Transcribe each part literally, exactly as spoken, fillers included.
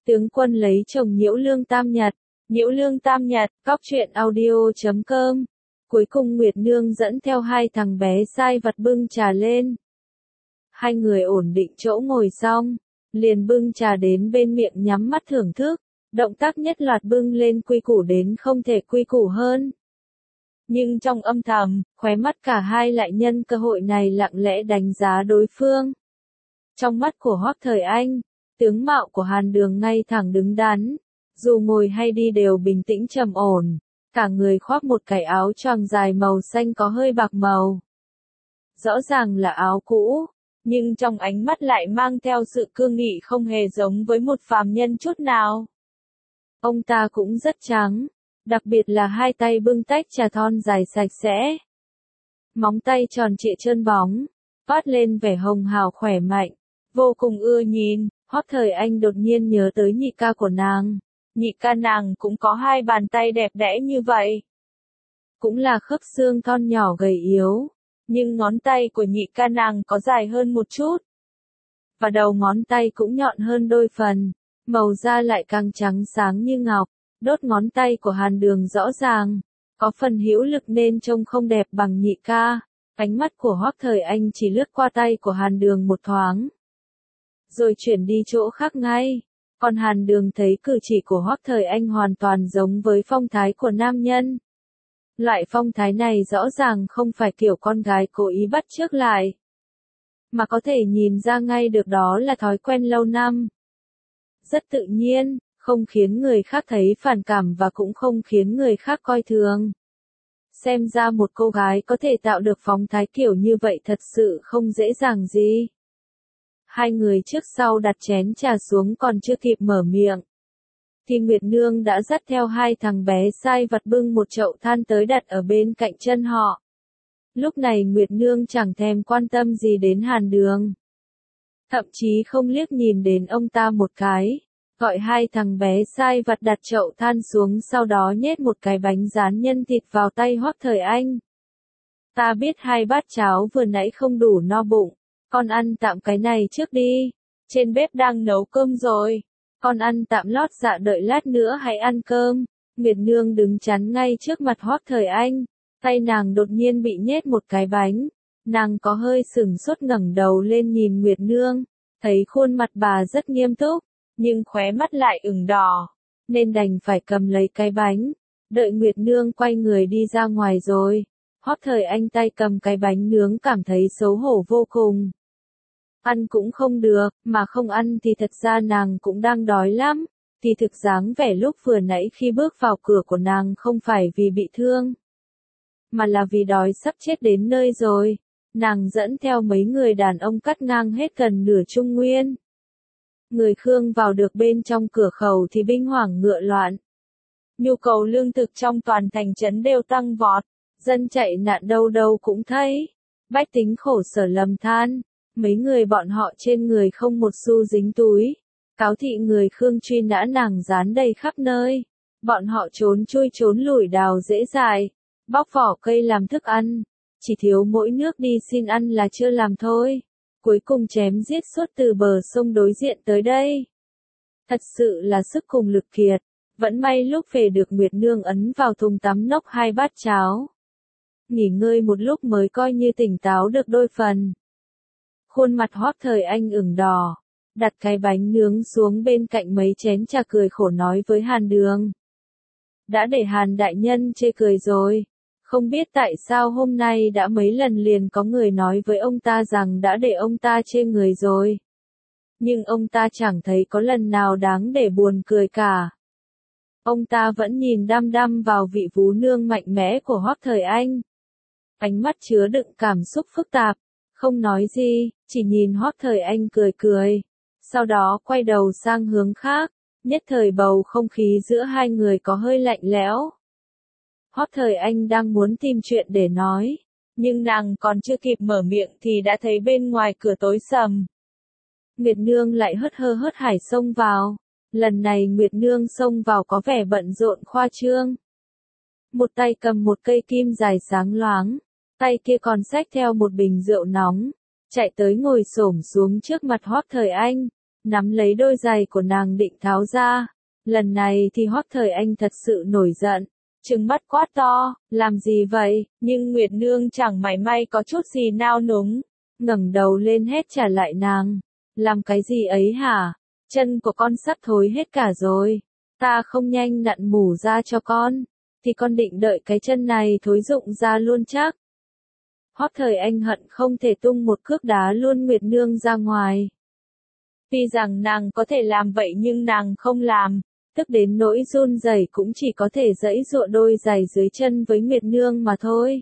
Tướng quân lấy chồng Nhiễu Lương Tam Nhật. Nhiễu Lương Tam Nhật, góc truyện audio chấm com. Cuối cùng Nguyệt Nương dẫn theo hai thằng bé sai vặt bưng trà lên. Hai người ổn định chỗ ngồi xong, liền bưng trà đến bên miệng nhắm mắt thưởng thức, động tác nhất loạt bưng lên quy củ đến không thể quy củ hơn. Nhưng trong âm thầm, khóe mắt cả hai lại nhân cơ hội này lặng lẽ đánh giá đối phương. Trong mắt của Hoắc Thời Anh, tướng mạo của Hàn Đường ngay thẳng đứng đắn, dù ngồi hay đi đều bình tĩnh trầm ổn, cả người khoác một cái áo choàng dài màu xanh có hơi bạc màu. Rõ ràng là áo cũ, nhưng trong ánh mắt lại mang theo sự cương nghị không hề giống với một phàm nhân chút nào. Ông ta cũng rất trắng, đặc biệt là hai tay bưng tách trà thon dài sạch sẽ. Móng tay tròn trịa trơn bóng, toát lên vẻ hồng hào khỏe mạnh, vô cùng ưa nhìn. Hoắc Thời Anh đột nhiên nhớ tới nhị ca của nàng. Nhị ca nàng cũng có hai bàn tay đẹp đẽ như vậy. Cũng là khớp xương thon nhỏ gầy yếu, nhưng ngón tay của nhị ca nàng có dài hơn một chút. Và đầu ngón tay cũng nhọn hơn đôi phần, màu da lại càng trắng sáng như ngọc. Đốt ngón tay của Hàn Đường rõ ràng, có phần hữu lực nên trông không đẹp bằng nhị ca. Ánh mắt của Hoắc Thời Anh chỉ lướt qua tay của Hàn Đường một thoáng, rồi chuyển đi chỗ khác ngay. Còn Hàn Đường thấy cử chỉ của Hoắc Thời Anh hoàn toàn giống với phong thái của nam nhân. Loại phong thái này rõ ràng không phải kiểu con gái cố ý bắt chước lại, mà có thể nhìn ra ngay được đó là thói quen lâu năm. Rất tự nhiên, không khiến người khác thấy phản cảm và cũng không khiến người khác coi thường. Xem ra một cô gái có thể tạo được phong thái kiểu như vậy thật sự không dễ dàng gì. Hai người trước sau đặt chén trà xuống còn chưa kịp mở miệng, thì Nguyệt Nương đã dắt theo hai thằng bé sai vặt bưng một chậu than tới đặt ở bên cạnh chân họ. Lúc này Nguyệt Nương chẳng thèm quan tâm gì đến Hàn Đường, thậm chí không liếc nhìn đến ông ta một cái, gọi hai thằng bé sai vặt đặt chậu than xuống, sau đó nhét một cái bánh rán nhân thịt vào tay Hoắc Thời Anh. Ta biết hai bát cháo vừa nãy không đủ no bụng, con ăn tạm cái này trước đi, trên bếp đang nấu cơm rồi, con ăn tạm lót dạ đợi lát nữa hãy ăn cơm. Nguyệt Nương đứng chắn ngay trước mặt Hoắc Thời Anh, tay nàng đột nhiên bị nhét một cái bánh, nàng có hơi sửng sốt ngẩng đầu lên nhìn Nguyệt Nương, thấy khuôn mặt bà rất nghiêm túc, nhưng khóe mắt lại ửng đỏ, nên đành phải cầm lấy cái bánh, đợi Nguyệt Nương quay người đi ra ngoài rồi. Hoắc Thời Anh tay cầm cái bánh nướng cảm thấy xấu hổ vô cùng. Ăn cũng không được, mà không ăn thì thật ra nàng cũng đang đói lắm, thì thực dáng vẻ lúc vừa nãy khi bước vào cửa của nàng không phải vì bị thương, mà là vì đói sắp chết đến nơi rồi. Nàng dẫn theo mấy người đàn ông cắt ngang hết gần nửa Trung Nguyên. Người Khương vào được bên trong cửa khẩu thì binh hoảng ngựa loạn. Nhu cầu lương thực trong toàn thành trấn đều tăng vọt, dân chạy nạn đâu đâu cũng thấy. Bách tính khổ sở lầm than, mấy người bọn họ trên người không một xu dính túi. Cáo thị người Khương truy nã nàng dán đầy khắp nơi. Bọn họ trốn chui trốn lủi đào dễ dại, bóc vỏ cây làm thức ăn, chỉ thiếu mỗi nước đi xin ăn là chưa làm thôi. Cuối cùng chém giết suốt từ bờ sông đối diện tới đây. Thật sự là sức cùng lực kiệt, vẫn may lúc về được Nguyệt Nương ấn vào thùng tắm nốc hai bát cháo. Nghỉ ngơi một lúc mới coi như tỉnh táo được đôi phần. Khuôn mặt Hoắc Thời Anh ửng đỏ, đặt cái bánh nướng xuống bên cạnh mấy chén trà, cười khổ nói với Hàn Đường. Đã để Hàn đại nhân chê cười rồi. Không biết tại sao hôm nay đã mấy lần liền có người nói với ông ta rằng đã để ông ta chê người rồi. Nhưng ông ta chẳng thấy có lần nào đáng để buồn cười cả. Ông ta vẫn nhìn đăm đăm vào vị vú nương mạnh mẽ của Hoắc Thời Anh. Ánh mắt chứa đựng cảm xúc phức tạp, không nói gì, chỉ nhìn Hoắc Thời Anh cười cười. Sau đó quay đầu sang hướng khác, nhất thời bầu không khí giữa hai người có hơi lạnh lẽo. Hoắc Thời Anh đang muốn tìm chuyện để nói, nhưng nàng còn chưa kịp mở miệng thì đã thấy bên ngoài cửa tối sầm. Nguyệt Nương lại hớt hơ hớt hải xông vào, lần này Nguyệt Nương xông vào có vẻ bận rộn khoa trương. Một tay cầm một cây kim dài sáng loáng, tay kia còn xách theo một bình rượu nóng, chạy tới ngồi xổm xuống trước mặt Hoắc Thời Anh, nắm lấy đôi giày của nàng định tháo ra. Lần này thì Hoắc Thời Anh thật sự nổi giận, trừng mắt quát to, làm gì vậy? Nhưng Nguyệt Nương chẳng mảy may có chút gì nao núng, ngẩng đầu lên hét trả lại nàng, làm cái gì ấy hả? Chân của con sắp thối hết cả rồi, ta không nhanh nặn mủ ra cho con, thì con định đợi cái chân này thối rụng ra luôn chắc. Hoắc Thời Anh hận không thể tung một cước đá luôn Nguyệt Nương ra ngoài. Tuy rằng nàng có thể làm vậy nhưng nàng không làm, tức đến nỗi run rẩy cũng chỉ có thể giãy giụa đôi giày dưới chân với Nguyệt Nương mà thôi.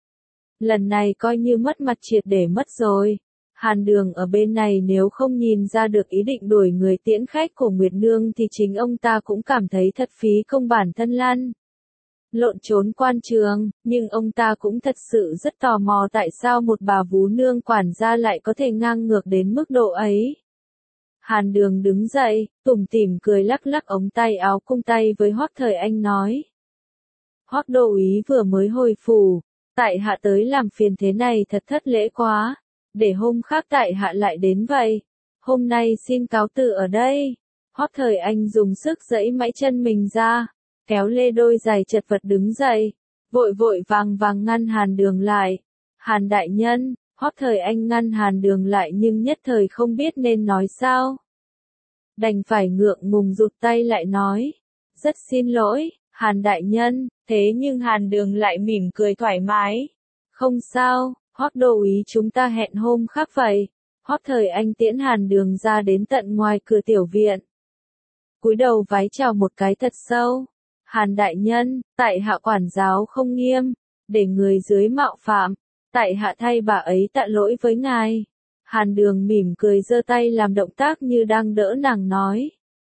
Lần này coi như mất mặt triệt để mất rồi. Hàn Đường ở bên này nếu không nhìn ra được ý định đuổi người tiễn khách của Nguyệt Nương thì chính ông ta cũng cảm thấy thật phí công bản thân lăn lộn trốn quan trường, nhưng ông ta cũng thật sự rất tò mò tại sao một bà vú nương quản gia lại có thể ngang ngược đến mức độ ấy. Hàn Đường đứng dậy, tủm tỉm cười lắc lắc ống tay áo cung tay với Hoắc Thời Anh nói. Hoắc đô úy vừa mới hồi phủ, tại hạ tới làm phiền thế này thật thất lễ quá, để hôm khác tại hạ lại đến vậy. Hôm nay xin cáo từ ở đây. Hoắc Thời Anh dùng sức giãy mãi chân mình ra, kéo lê đôi giày chật vật đứng dậy, vội vội vàng vàng ngăn Hàn Đường lại. Hàn đại nhân, Hoắc Thời Anh ngăn Hàn Đường lại nhưng nhất thời không biết nên nói sao. Đành phải ngượng ngùng rụt tay lại nói, rất xin lỗi, Hàn đại nhân, thế nhưng Hàn Đường lại mỉm cười thoải mái. Không sao, Hoắc đô úy chúng ta hẹn hôm khác vậy. Hoắc Thời Anh tiễn Hàn Đường ra đến tận ngoài cửa tiểu viện. Cúi đầu vái chào một cái thật sâu. Hàn đại nhân, tại hạ quản giáo không nghiêm, để người dưới mạo phạm, tại hạ thay bà ấy tạ lỗi với ngài. Hàn Đường mỉm cười giơ tay làm động tác như đang đỡ nàng nói.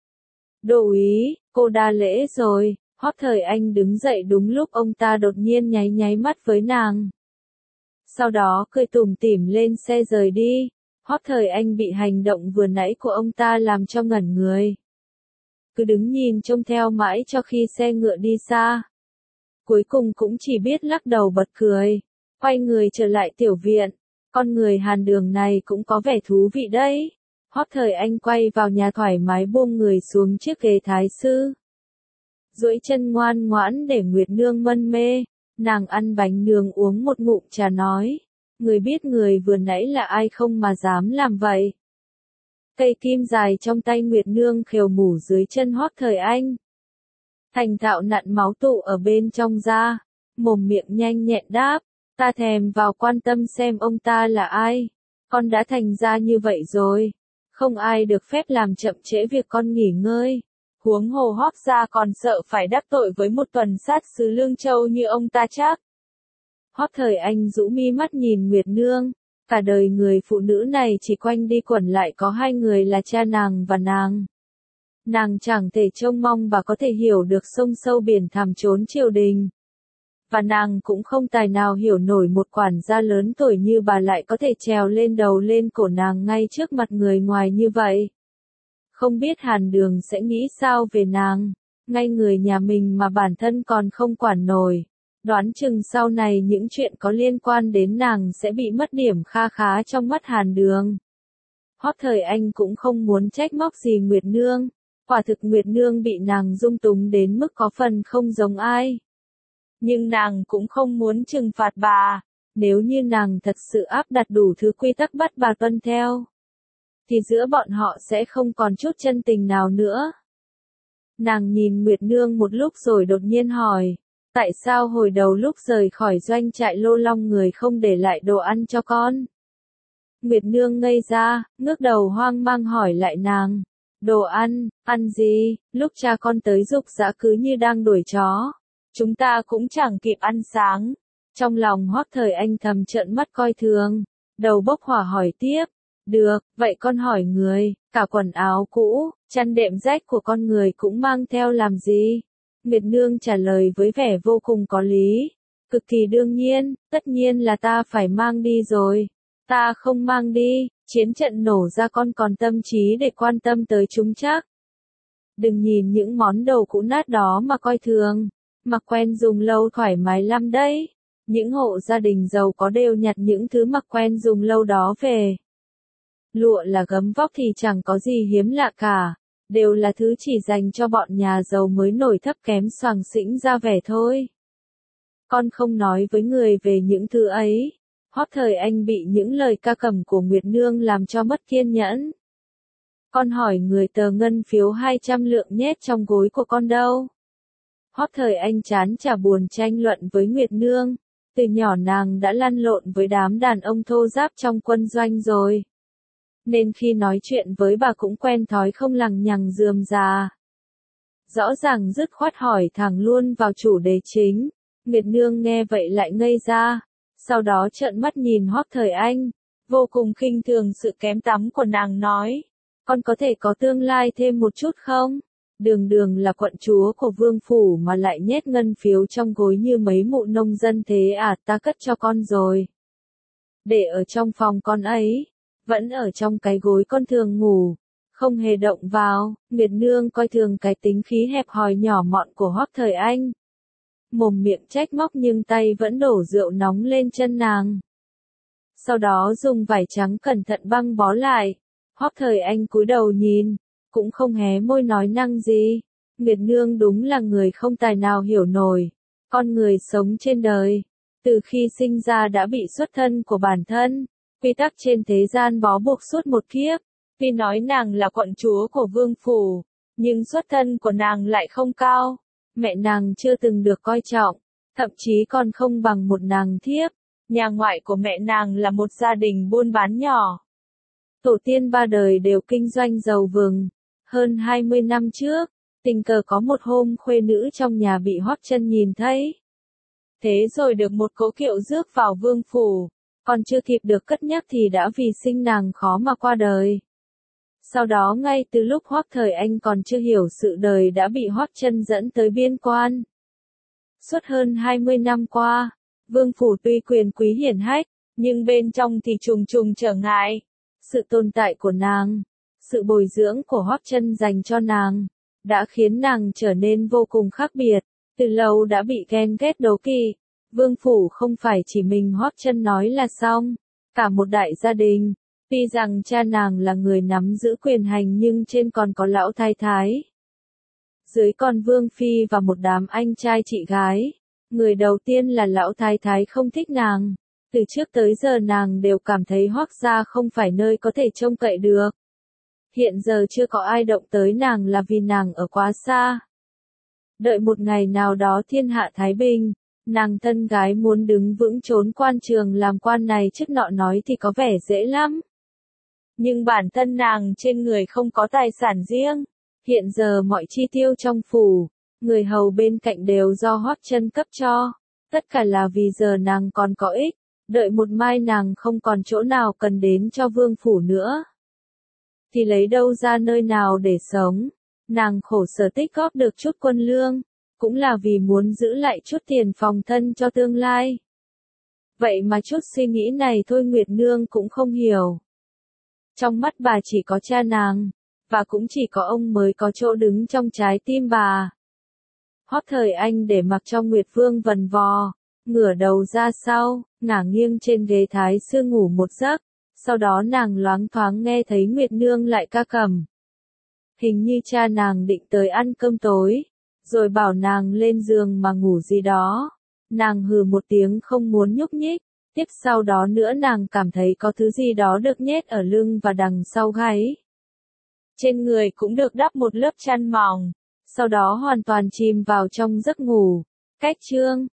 Đô úy, cô đa lễ rồi. Hoắc Thời Anh đứng dậy đúng lúc ông ta đột nhiên nháy nháy mắt với nàng. Sau đó cười tủm tỉm lên xe rời đi. Hoắc Thời Anh bị hành động vừa nãy của ông ta làm cho ngẩn người. Cứ đứng nhìn trông theo mãi cho khi xe ngựa đi xa. Cuối cùng cũng chỉ biết lắc đầu bật cười, quay người trở lại tiểu viện. Con người Hàn Đường này cũng có vẻ thú vị đấy. Hoắc Thời Anh quay vào nhà thoải mái buông người xuống chiếc ghế thái sư. Duỗi chân ngoan ngoãn để Nguyệt Nương mân mê, nàng ăn bánh nướng uống một ngụm trà nói. Người biết người vừa nãy là ai không mà dám làm vậy. Cây kim dài trong tay Nguyệt Nương khều mủ dưới chân Hoắc Thời Anh. Thành thạo nặn máu tụ ở bên trong da, mồm miệng nhanh nhẹn đáp, ta thèm vào quan tâm xem ông ta là ai. Con đã thành ra như vậy rồi, không ai được phép làm chậm trễ việc con nghỉ ngơi. Huống hồ Hoắc gia còn sợ phải đắc tội với một tuần sát sứ Lương Châu như ông ta chắc. Hoắc Thời Anh rũ mi mắt nhìn Nguyệt Nương. Cả đời người phụ nữ này chỉ quanh đi quẩn lại có hai người là cha nàng và nàng. Nàng chẳng thể trông mong bà có thể hiểu được sông sâu biển thẳm trốn triều đình. Và nàng cũng không tài nào hiểu nổi một quản gia lớn tuổi như bà lại có thể trèo lên đầu lên cổ nàng ngay trước mặt người ngoài như vậy. Không biết Hàn Đường sẽ nghĩ sao về nàng, ngay người nhà mình mà bản thân còn không quản nổi. Đoán chừng sau này những chuyện có liên quan đến nàng sẽ bị mất điểm kha khá trong mắt Hàn Đường. Hoắc Thời Anh cũng không muốn trách móc gì Nguyệt Nương, quả thực Nguyệt Nương bị nàng dung túng đến mức có phần không giống ai. Nhưng nàng cũng không muốn trừng phạt bà, nếu như nàng thật sự áp đặt đủ thứ quy tắc bắt bà tuân theo, thì giữa bọn họ sẽ không còn chút chân tình nào nữa. Nàng nhìn Nguyệt Nương một lúc rồi đột nhiên hỏi. Tại sao hồi đầu lúc rời khỏi doanh trại Lô Long người không để lại đồ ăn cho con? Nguyệt Nương ngây ra, ngước đầu hoang mang hỏi lại nàng. Đồ ăn, ăn gì? Lúc cha con tới giục giã cứ như đang đuổi chó. Chúng ta cũng chẳng kịp ăn sáng. Trong lòng Hoắc Thời Anh thầm trợn mắt coi thường. Đầu bốc hỏa hỏi tiếp. Được, vậy con hỏi người, cả quần áo cũ, chăn đệm rách của con người cũng mang theo làm gì? Nguyệt Nương trả lời với vẻ vô cùng có lý. Cực kỳ đương nhiên, tất nhiên là ta phải mang đi rồi. Ta không mang đi, chiến trận nổ ra con còn tâm trí để quan tâm tới chúng chắc. Đừng nhìn những món đồ cũ nát đó mà coi thường. Mặc quen dùng lâu thoải mái lắm đấy. Những hộ gia đình giàu có đều nhặt những thứ mặc quen dùng lâu đó về. Lụa là gấm vóc thì chẳng có gì hiếm lạ cả, đều là thứ chỉ dành cho bọn nhà giàu mới nổi thấp kém xoàng xĩnh ra vẻ thôi. Con không nói với người về những thứ ấy. Hót Thời Anh bị những lời ca cầm của Nguyệt Nương làm cho mất kiên nhẫn. Con hỏi người tờ ngân phiếu hai trăm lượng nhét trong gối của con đâu? Hót Thời Anh chán chả buồn tranh luận với Nguyệt Nương. Từ nhỏ nàng đã lăn lộn với đám đàn ông thô ráp trong quân doanh rồi. Nên khi nói chuyện với bà cũng quen thói không lằng nhằng rườm rà. Rõ ràng dứt khoát hỏi thẳng luôn vào chủ đề chính. Nguyệt Nương nghe vậy lại ngây ra. Sau đó trợn mắt nhìn Hoắc Thời Anh, vô cùng khinh thường sự kém tắm của nàng nói. Con có thể có tương lai thêm một chút không? Đường đường là quận chúa của vương phủ mà lại nhét ngân phiếu trong gối như mấy mụ nông dân thế à, ta cất cho con rồi. Để ở trong phòng con ấy, vẫn ở trong cái gối con thường ngủ, không hề động vào. Nguyệt Nương coi thường cái tính khí hẹp hòi nhỏ mọn của Hoắc Thời Anh. Mồm miệng trách móc nhưng tay vẫn đổ rượu nóng lên chân nàng. Sau đó dùng vải trắng cẩn thận băng bó lại. Hoắc Thời Anh cúi đầu nhìn, cũng không hé môi nói năng gì. Nguyệt Nương đúng là người không tài nào hiểu nổi. Con người sống trên đời, từ khi sinh ra đã bị xuất thân của bản thân, quy tắc trên thế gian bó buộc suốt một kiếp. Tuy nói nàng là quận chúa của vương phủ, nhưng xuất thân của nàng lại không cao. Mẹ nàng chưa từng được coi trọng, thậm chí còn không bằng một nàng thiếp. Nhà ngoại của mẹ nàng là một gia đình buôn bán nhỏ. Tổ tiên ba đời đều kinh doanh giàu vừng. Hơn hai mươi năm trước, tình cờ có một hôm khuê nữ trong nhà bị Hoắc Chân nhìn thấy. Thế rồi được một cố kiệu rước vào vương phủ, còn chưa kịp được cất nhắc thì đã vì sinh nàng khó mà qua đời. Sau đó ngay từ lúc Hoắc Thời Anh còn chưa hiểu sự đời đã bị Hoắc Chân dẫn tới biên quan. Suốt hơn hai mươi năm qua, vương phủ tuy quyền quý hiển hách, nhưng bên trong thì trùng trùng trở ngại. Sự tồn tại của nàng, sự bồi dưỡng của Hoắc Chân dành cho nàng, đã khiến nàng trở nên vô cùng khác biệt, từ lâu đã bị ghen ghét đố kỵ. Vương phủ không phải chỉ mình Hoắc Chân nói là xong, cả một đại gia đình. Tuy rằng cha nàng là người nắm giữ quyền hành nhưng trên còn có lão thái thái. Dưới còn vương phi và một đám anh trai chị gái. Người đầu tiên là lão thái thái không thích nàng. Từ trước tới giờ nàng đều cảm thấy Hoắc gia không phải nơi có thể trông cậy được. Hiện giờ chưa có ai động tới nàng là vì nàng ở quá xa. Đợi một ngày nào đó thiên hạ thái bình, nàng thân gái muốn đứng vững trốn quan trường làm quan này chức nọ nói thì có vẻ dễ lắm. Nhưng bản thân nàng trên người không có tài sản riêng. Hiện giờ mọi chi tiêu trong phủ, người hầu bên cạnh đều do Hoắc Chân cấp cho. Tất cả là vì giờ nàng còn có ích. Đợi một mai nàng không còn chỗ nào cần đến cho vương phủ nữa, thì lấy đâu ra nơi nào để sống. Nàng khổ sở tích góp được chút quân lương, cũng là vì muốn giữ lại chút tiền phòng thân cho tương lai. Vậy mà chút suy nghĩ này thôi Nguyệt Nương cũng không hiểu. Trong mắt bà chỉ có cha nàng, và cũng chỉ có ông mới có chỗ đứng trong trái tim bà. Hoắc Thời Anh để mặc cho Nguyệt Vương vần vò, ngửa đầu ra sau, ngả nghiêng trên ghế thái sư ngủ một giấc. Sau đó nàng loáng thoáng nghe thấy Nguyệt Nương lại ca cầm. Hình như cha nàng định tới ăn cơm tối, rồi bảo nàng lên giường mà ngủ gì đó. Nàng hừ một tiếng không muốn nhúc nhích. Tiếp sau đó nữa nàng cảm thấy có thứ gì đó được nhét ở lưng và đằng sau gáy. Trên người cũng được đắp một lớp chăn mỏng. Sau đó hoàn toàn chìm vào trong giấc ngủ. Cách chương